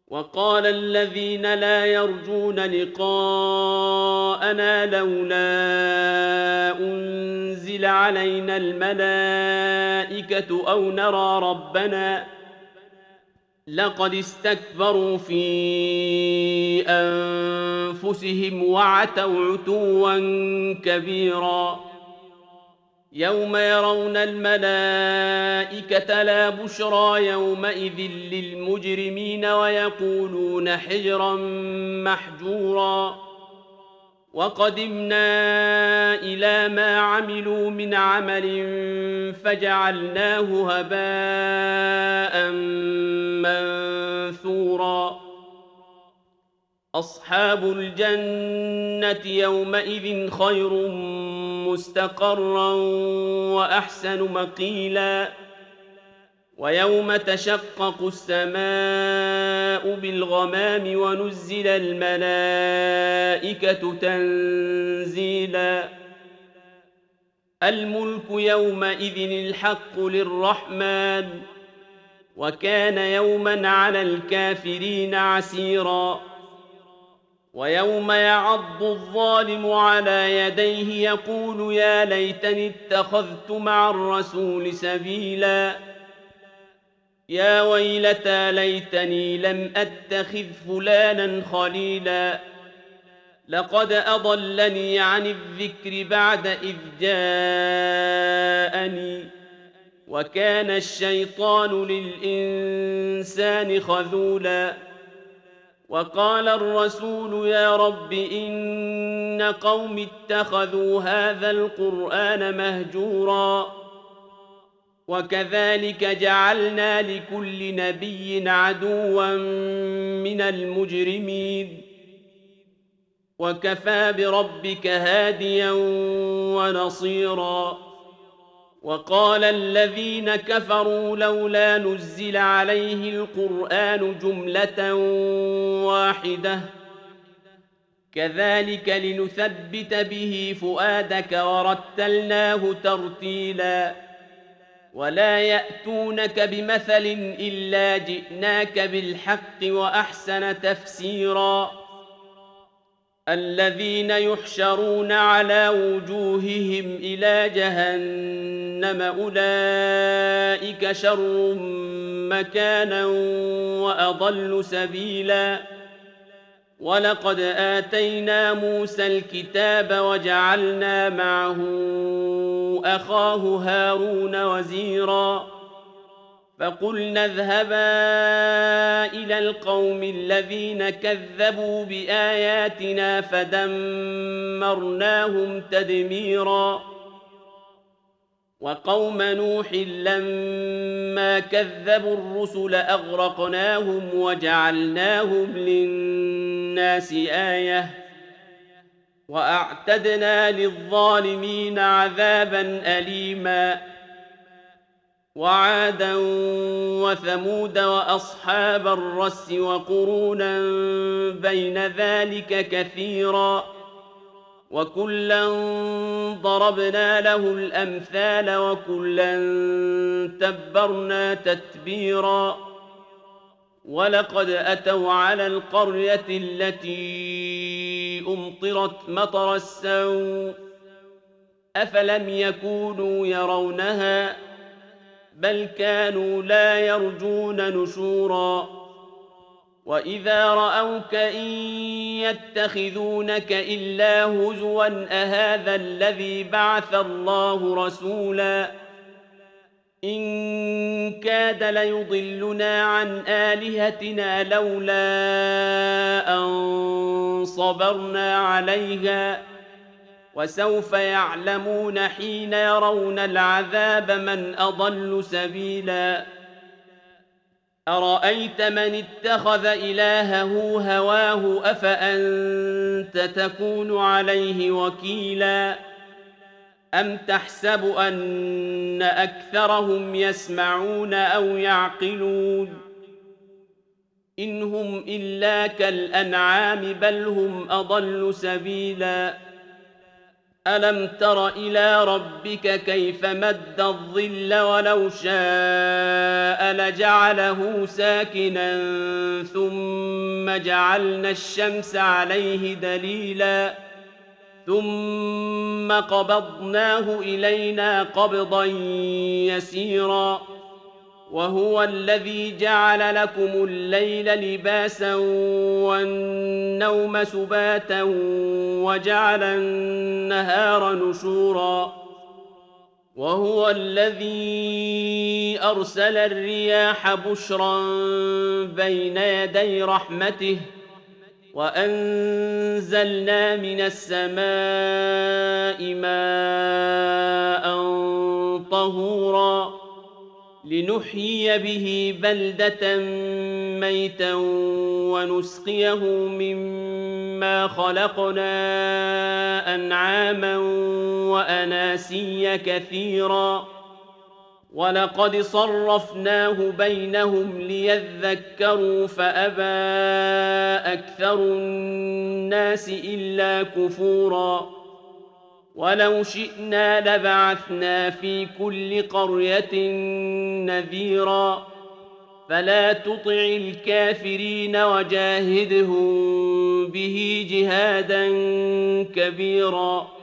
وقال الذين لا يرجون لقاءنا لولا أنزل علينا الملائكة أو نرى ربنا لقد استكبروا في أنفسهم وعتوا عتوا كبيرا يوم يرون الملائكة لا بشرى يومئذ للمجرمين ويقولون حجرا محجورا وقدمنا إلى ما عملوا من عمل فجعلناه هباء منثورا أصحاب الجنة يومئذ خير مستقرا وأحسن مقيلا ويوم تشقق السماء بالغمام ونزل الملائكة تنزيلا الملك يومئذ الحق للرحمن وكان يوما على الكافرين عسيرا ويوم يعض الظالم على يديه يقول يا ليتني اتخذت مع الرسول سبيلا يا ويلتى ليتني لم أتخذ فلانا خليلا لقد أضلني عن الذكر بعد إذ جاءني وكان الشيطان للإنسان خذولا وقال الرسول يا رب إن قوم اتخذوا هذا القرآن مهجورا وكذلك جعلنا لكل نبي عدوا من المجرمين وكفى بربك هاديا ونصيرا وقال الذين كفروا لولا نزل عليه القرآن جملة واحدة كذلك لنثبت به فؤادك ورتلناه ترتيلا ولا يأتونك بمثل إلا جئناك بالحق وأحسن تفسيرا الذين يحشرون على وجوههم إلى جهنم أولئك شر مكانا وأضل سبيلا ولقد آتينا موسى الكتاب وجعلنا معه أخاه هارون وزيرا فقلنا اذهبا إلى القوم الذين كذبوا بآياتنا فدمرناهم تدميرا وقوم نوح لما كذبوا الرسل أغرقناهم وجعلناهم للناس آية وأعتدنا للظالمين عذابا أليما وعادا وثمود وأصحاب الرس وقرونا بين ذلك كثيرا وكلا ضربنا له الأمثال وكلا تبرنا تتبيرا ولقد أتوا على القرية التي أمطرت مطر السوء أفلم يكونوا يرونها بل كانوا لا يرجون نشورا وإذا رأوك إن يتخذونك إلا هزوا أهذا الذي بعث الله رسولا إن كاد ليضلنا عن آلهتنا لولا أن صبرنا عليها وسوف يعلمون حين يرون العذاب من أضل سبيلا أرأيت من اتخذ إلهه هواه أفأنت تكون عليه وكيلا أم تحسب أن أكثرهم يسمعون أو يعقلون إن هم إلا كالأنعام بل هم أضل سبيلا ألم تر إلى ربك كيف مد الظل ولو شاء لجعله ساكنا ثم جعلنا الشمس عليه دليلا ثم قبضناه إلينا قبضا يسيرا وهو الذي جعل لكم الليل لباسا والنوم سباتا وجعل النهار نشورا وهو الذي أرسل الرياح بشرا بين يدي رحمته وأنزلنا من السماء ماء طهورا لنحيي به بلدة ميتا ونسقيه مما خلقنا أنعاما وأناسيا كثيرا ولقد صرفناه بينهم ليذكروا فأبى أكثر الناس إلا كفورا ولو شئنا لبعثنا في كل قرية نذيرا فلا تطع الكافرين وجاهدهم به جهادا كبيرا